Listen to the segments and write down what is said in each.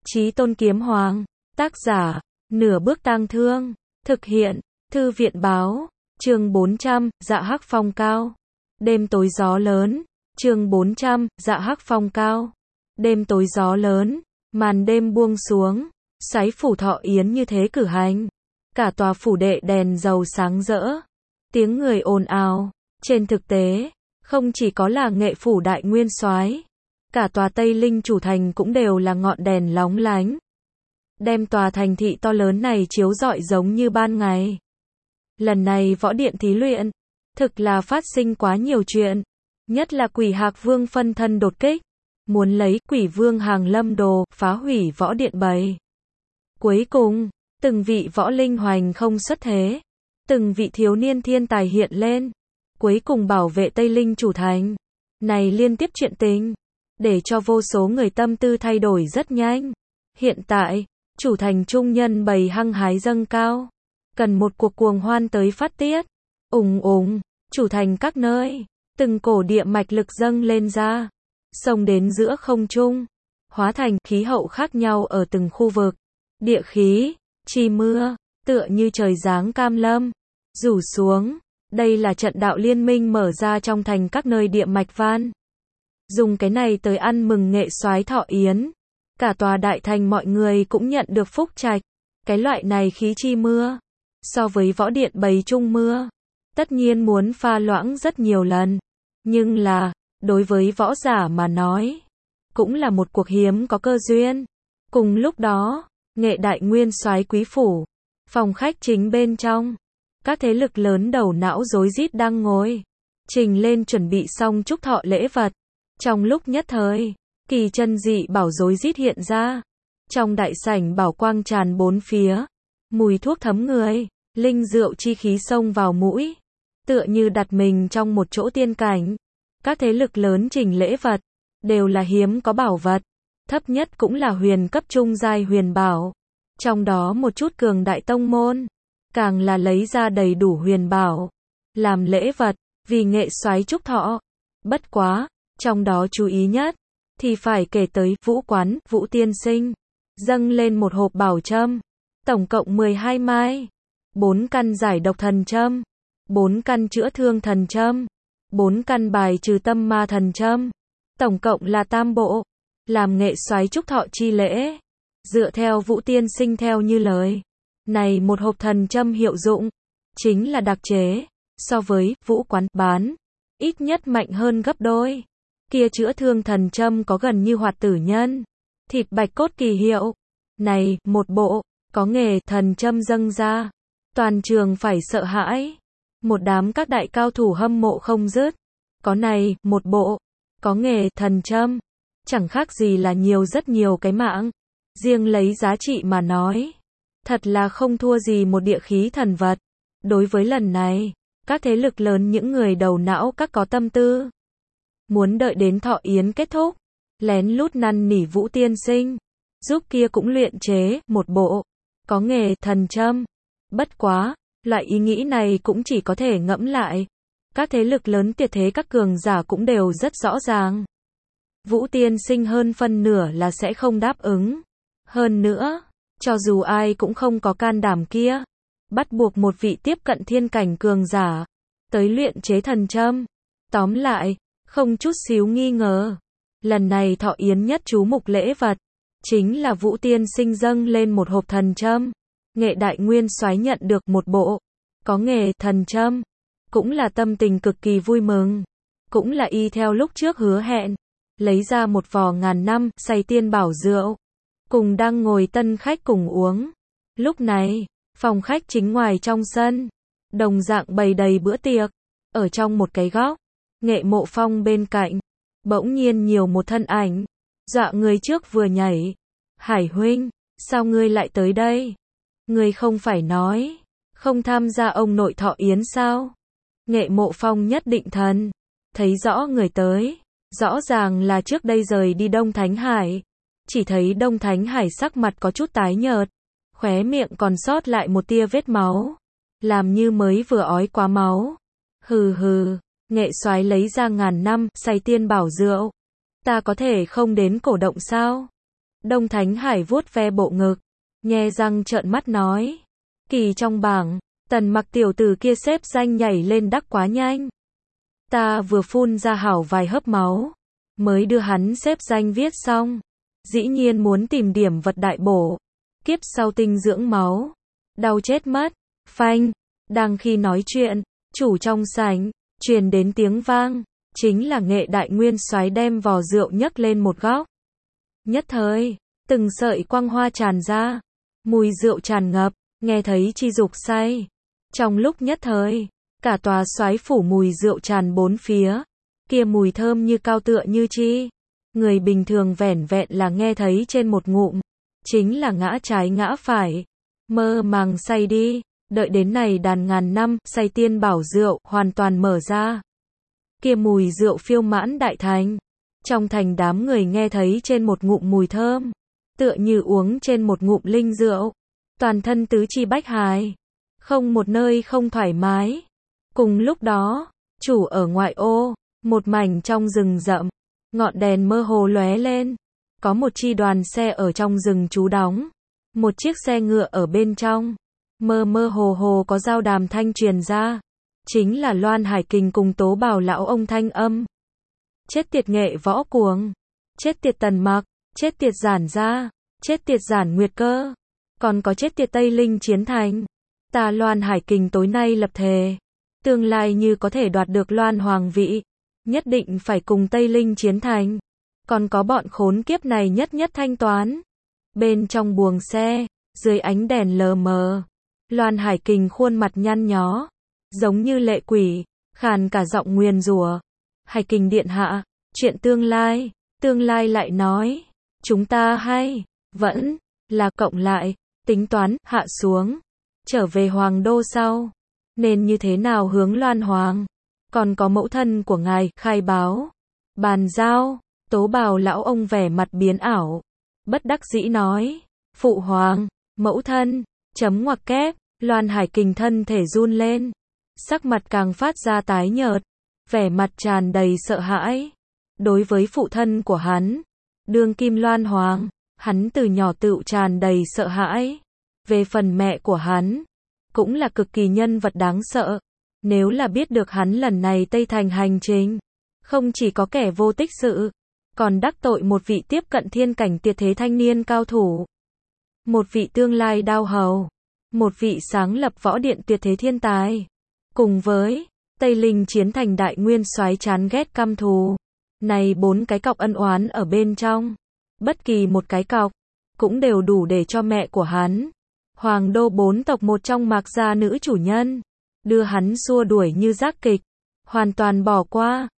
Chí Tôn Kiếm Hoàng, tác giả, Nửa Bước Tang Thương, thực hiện, Thư viện báo, chương 400, Dạ Hắc Phong Cao. Đêm tối gió lớn, chương 400, Dạ Hắc Phong Cao. Đêm tối gió lớn, màn đêm buông xuống, Soái phủ Thọ Yến như thế cử hành. Cả tòa phủ đệ đèn dầu sáng rỡ, tiếng người ồn ào. Trên thực tế, không chỉ có là Nghệ phủ đại nguyên soái, cả tòa Tây Linh chủ thành cũng đều là ngọn đèn lóng lánh, đem tòa thành thị to lớn này chiếu rọi giống như ban ngày. Lần này võ điện thí luyện, thực là phát sinh quá nhiều chuyện, nhất là Quỷ Hạc Vương phân thân đột kích, muốn lấy Quỷ Vương Hàng Lâm Đồ phá hủy võ điện bầy. Cuối cùng, từng vị võ linh hoành không xuất thế, từng vị thiếu niên thiên tài hiện lên, cuối cùng bảo vệ Tây Linh chủ thành. Này liên tiếp chuyện tình, để cho vô số người tâm tư thay đổi rất nhanh. Hiện tại, chủ thành trung nhân bầy hăng hái dâng cao, cần một cuộc cuồng hoan tới phát tiết. Ùng ùng, chủ thành các nơi, từng cổ địa mạch lực dâng lên ra, xông đến giữa không trung, hóa thành khí hậu khác nhau ở từng khu vực. Địa khí, chi mưa, tựa như trời giáng cam lâm, rủ xuống. Đây là trận đạo liên minh mở ra trong thành các nơi địa mạch van. Dùng cái này tới ăn mừng Nghệ soái Thọ Yến. Cả tòa đại thành mọi người cũng nhận được phúc trạch. Cái loại này khí chi mưa, so với võ điện bầy trung mưa, tất nhiên muốn pha loãng rất nhiều lần. Nhưng là, đối với võ giả mà nói, cũng là một cuộc hiếm có cơ duyên. Cùng lúc đó, Nghệ đại nguyên soái quý phủ, phòng khách chính bên trong, các thế lực lớn đầu não rối rít đang ngồi, trình lên chuẩn bị xong chúc thọ lễ vật. Trong lúc nhất thời, kỳ chân dị bảo rối rít hiện ra. Trong đại sảnh bảo quang tràn bốn phía, mùi thuốc thấm người, linh rượu chi khí xông vào mũi, tựa như đặt mình trong một chỗ tiên cảnh. Các thế lực lớn trình lễ vật, đều là hiếm có bảo vật, thấp nhất cũng là huyền cấp trung giai huyền bảo. Trong đó một chút cường đại tông môn, càng là lấy ra đầy đủ huyền bảo, làm lễ vật, vì Nghệ soái chúc thọ. Bất quá, trong đó chú ý nhất, thì phải kể tới Vũ quán, Vũ tiên sinh, dâng lên một hộp bảo châm, tổng cộng 12 mai, 4 căn giải độc thần châm, 4 căn chữa thương thần châm, 4 căn bài trừ tâm ma thần châm, tổng cộng là tam bộ, làm Nghệ soái chúc thọ chi lễ. Dựa theo Vũ tiên sinh theo như lời, này một hộp thần châm hiệu dụng, chính là đặc chế, so với Vũ quán bán, ít nhất mạnh hơn gấp đôi. Kia chữa thương thần châm có gần như hoạt tử nhân, thịt bạch cốt kỳ hiệu. Này, một bộ, có nghề thần châm dâng ra, toàn trường phải sợ hãi. Một đám các đại cao thủ hâm mộ không dứt. Có này, một bộ, có nghề thần châm, chẳng khác gì là nhiều rất nhiều cái mạng. Riêng lấy giá trị mà nói, thật là không thua gì một địa khí thần vật. Đối với lần này, các thế lực lớn những người đầu não các có tâm tư, muốn đợi đến Thọ Yến kết thúc, lén lút năn nỉ Vũ tiên sinh, giúp kia cũng luyện chế một bộ, có nghề thần châm. Bất quá, loại ý nghĩ này cũng chỉ có thể ngẫm lại. Các thế lực lớn tuyệt thế các cường giả cũng đều rất rõ ràng. Vũ tiên sinh hơn phân nửa là sẽ không đáp ứng. Hơn nữa, cho dù ai cũng không có can đảm kia, bắt buộc một vị tiếp cận thiên cảnh cường giả, tới luyện chế thần châm. Tóm lại, không chút xíu nghi ngờ, lần này Thọ Yến nhất chú mục lễ vật, chính là Vũ tiên sinh dâng lên một hộp thần châm. Nghệ đại nguyên soái nhận được một bộ, có nghề thần châm, cũng là tâm tình cực kỳ vui mừng, cũng là y theo lúc trước hứa hẹn, lấy ra một vò ngàn năm say tiên bảo rượu, cùng đang ngồi tân khách cùng uống. Lúc này, phòng khách chính ngoài trong sân, đồng dạng bày đầy bữa tiệc, ở trong một cái góc, Nghệ Mộ Phong bên cạnh, bỗng nhiên nhiều một thân ảnh, dọa người trước vừa nhảy. Hải huynh, sao ngươi lại tới đây? Ngươi không phải nói, không tham gia ông nội Thọ Yến sao? Nghệ Mộ Phong nhất định thần, thấy rõ người tới, rõ ràng là trước đây rời đi Đông Thánh Hải. Chỉ thấy Đông Thánh Hải sắc mặt có chút tái nhợt, khóe miệng còn sót lại một tia vết máu, làm như mới vừa ói quá máu. Hừ hừ, Nghệ soái lấy ra ngàn năm say tiên bảo rượu, ta có thể không đến cổ động sao? Đông Thánh Hải vuốt ve bộ ngực, nhe răng trợn mắt nói. Kỳ trong bảng, Tần Mặc tiểu tử kia xếp danh nhảy lên đắc quá nhanh. Ta vừa phun ra hảo vài hớp máu, mới đưa hắn xếp danh viết xong. Dĩ nhiên muốn tìm điểm vật đại bổ. Kiếp sau tinh dưỡng máu. Đau chết mất. Phanh. Đang khi nói chuyện, chủ trong sảnh, truyền đến tiếng vang. Chính là Nghệ Đại Nguyên Soái đem vò rượu nhấc lên một góc. Nhất thời, từng sợi quang hoa tràn ra. Mùi rượu tràn ngập, nghe thấy chi dục say. Trong lúc nhất thời, cả tòa soái phủ mùi rượu tràn bốn phía. Kia mùi thơm như cao tựa như chi. Người bình thường vẻn vẹn là nghe thấy trên một ngụm. Chính là ngã trái ngã phải. Mơ màng say đi. Đợi đến này đàn ngàn năm, say tiên bảo rượu, hoàn toàn mở ra. Kia mùi rượu phiêu mãn đại thành. Trong thành đám người nghe thấy trên một ngụm mùi thơm. Tựa như uống trên một ngụm linh rượu. Toàn thân tứ chi bách hài. Không một nơi không thoải mái. Cùng lúc đó, chủ ở ngoại ô, một mảnh trong rừng rậm. Ngọn đèn mơ hồ lóe lên. Có một chi đoàn xe ở trong rừng trú đóng. Một chiếc xe ngựa ở bên trong. Mơ mơ hồ hồ có giao đàm thanh truyền ra. Chính là Loan Hải Kình cùng Tố Bảo lão ông thanh âm. Chết tiệt Nghệ Võ Cuồng. Chết tiệt Tần Mặc. Chết tiệt Giản Gia. Chết tiệt Giản Nguyệt Cơ. Còn có chết tiệt Tây Linh Chiến Thành. Ta Loan Hải Kình tối nay lập thề. Tương lai như có thể đoạt được Loan Hoàng vị. Nhất định phải cùng Tây Linh Chiến Thành. Còn có bọn khốn kiếp này nhất nhất thanh toán. Bên trong buồng xe, dưới ánh đèn lờ mờ. Loan Hải Kình khuôn mặt nhăn nhó. Giống như lệ quỷ, khàn cả giọng nguyền rủa. Hải Kình điện hạ, chuyện tương lai lại nói. Chúng ta hay, vẫn, là cộng lại, tính toán, hạ xuống. Trở về Hoàng đô sau. Nên như thế nào hướng Loan Hoàng. Còn có mẫu thân của ngài, khai báo. Bàn giao, Tố Bảo lão ông vẻ mặt biến ảo. Bất đắc dĩ nói. Phụ hoàng, mẫu thân, chấm ngoặc kép. Loan Hải Kình thân thể run lên. Sắc mặt càng phát ra tái nhợt. Vẻ mặt tràn đầy sợ hãi. Đối với phụ thân của hắn, đương kim Loan Hoàng, hắn từ nhỏ tựu tràn đầy sợ hãi. Về phần mẹ của hắn, cũng là cực kỳ nhân vật đáng sợ. Nếu là biết được hắn lần này Tây Thành hành trình, không chỉ có kẻ vô tích sự, còn đắc tội một vị tiếp cận thiên cảnh tuyệt thế thanh niên cao thủ. Một vị tương lai đao hầu. Một vị sáng lập võ điện tuyệt thế thiên tài. Cùng với Tây Linh Chiến Thành Đại Nguyên Soái chán ghét căm thù. Này 4 cái cọc ân oán ở bên trong. Bất kỳ một cái cọc, cũng đều đủ để cho mẹ của hắn, Hoàng đô 4 tộc một trong Mạc gia nữ chủ nhân, đưa hắn xua đuổi như giác kịch. Hoàn toàn bỏ qua.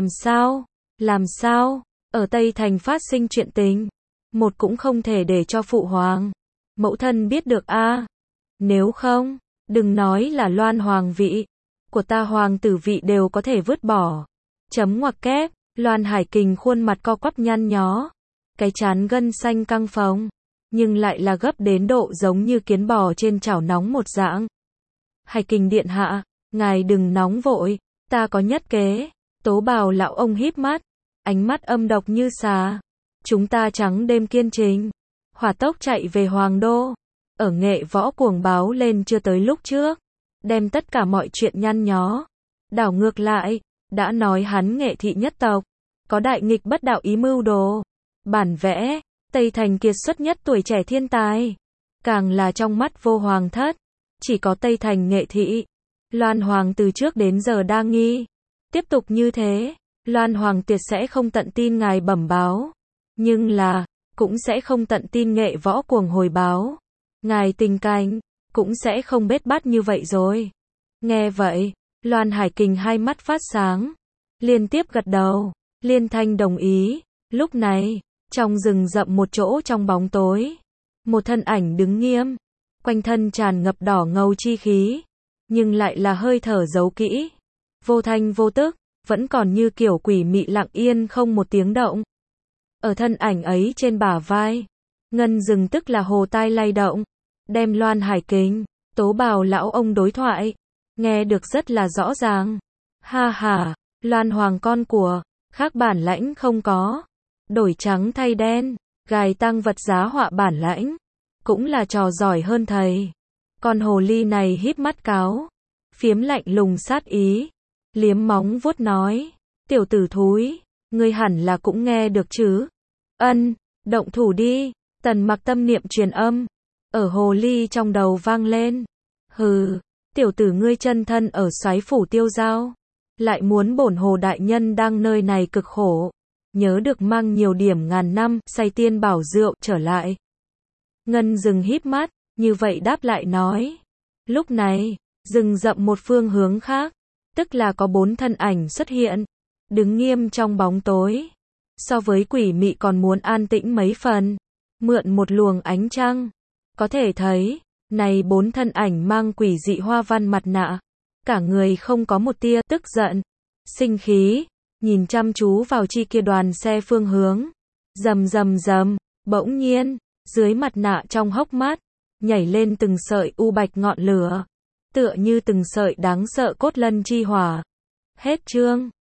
Làm sao, ở Tây Thành phát sinh chuyện tình. Một cũng không thể để cho phụ hoàng, mẫu thân biết được a. Nếu không, đừng nói là Loan Hoàng vị. Của ta hoàng tử vị đều có thể vứt bỏ. Chấm ngoặc kép, Loan Hải Kình khuôn mặt co quắp nhăn nhó. Cái trán gân xanh căng phồng. Nhưng lại là gấp đến độ giống như kiến bò trên chảo nóng một dạng. Hải Kình điện hạ, ngài đừng nóng vội, ta có nhất kế. Tố Bảo lão ông híp mắt, ánh mắt âm độc như xà. Chúng ta trắng đêm kiên trình, hỏa tốc chạy về Hoàng đô. Ở Nghệ Võ Cuồng báo lên chưa tới lúc trước, đem tất cả mọi chuyện nhăn nhó. Đảo ngược lại, đã nói hắn Nghệ thị nhất tộc, có đại nghịch bất đạo ý mưu đồ. Bản vẽ, Tây Thành kiệt xuất nhất tuổi trẻ thiên tài. Càng là trong mắt vô hoàng thất, chỉ có Tây Thành Nghệ thị. Loan Hoàng từ trước đến giờ đa nghi. Tiếp tục như thế, Loan Hoàng tuyệt sẽ không tận tin ngài bẩm báo. Nhưng là, cũng sẽ không tận tin Nghệ Võ Cuồng hồi báo. Ngài tình cảnh, cũng sẽ không bết bát như vậy rồi. Nghe vậy, Loan Hải Kình hai mắt phát sáng. Liên tiếp gật đầu, liên thanh đồng ý. Lúc này, trong rừng rậm một chỗ trong bóng tối, một thân ảnh đứng nghiêm, quanh thân tràn ngập đỏ ngầu chi khí, nhưng lại là hơi thở giấu kỹ, vô thanh vô tức, vẫn còn như kiểu quỷ mị lặng yên không một tiếng động. Ở thân ảnh ấy trên bả vai, ngân rừng tức là hồ tai lay động, đem Loan Hải Kình, Tố Bảo lão ông đối thoại, nghe được rất là rõ ràng. Ha ha, Loan Hoàng con của, khác bản lãnh không có, đổi trắng thay đen, Gài tăng vật giá họa bản lãnh, cũng là trò giỏi hơn thầy. Con hồ ly này híp mắt cáo, phiếm lạnh lùng sát ý, liếm móng vuốt nói, tiểu tử thúi, ngươi hẳn là cũng nghe được chứ. Ân, động thủ đi, Tần Mặc tâm niệm truyền âm, ở hồ ly trong đầu vang lên. Hừ, tiểu tử ngươi chân thân ở Soái phủ Tiêu Giao, lại muốn bổn hồ đại nhân đang nơi này cực khổ, nhớ được mang nhiều điểm ngàn năm, say tiên bảo rượu trở lại. Ngân Dừng híp mắt, như vậy đáp lại nói. Lúc này, rừng rậm một phương hướng khác, tức là có 4 thân ảnh xuất hiện, đứng nghiêm trong bóng tối. So với quỷ mị còn muốn an tĩnh mấy phần, mượn một luồng ánh trăng, có thể thấy, này 4 thân ảnh mang quỷ dị hoa văn mặt nạ, cả người không có một tia tức giận, sinh khí, nhìn chăm chú vào chi kia đoàn xe phương hướng. Rầm rầm rầm, bỗng nhiên, dưới mặt nạ trong hốc mắt, nhảy lên từng sợi u bạch ngọn lửa, tựa như từng sợi đáng sợ cốt lân chi hỏa. Hết chương.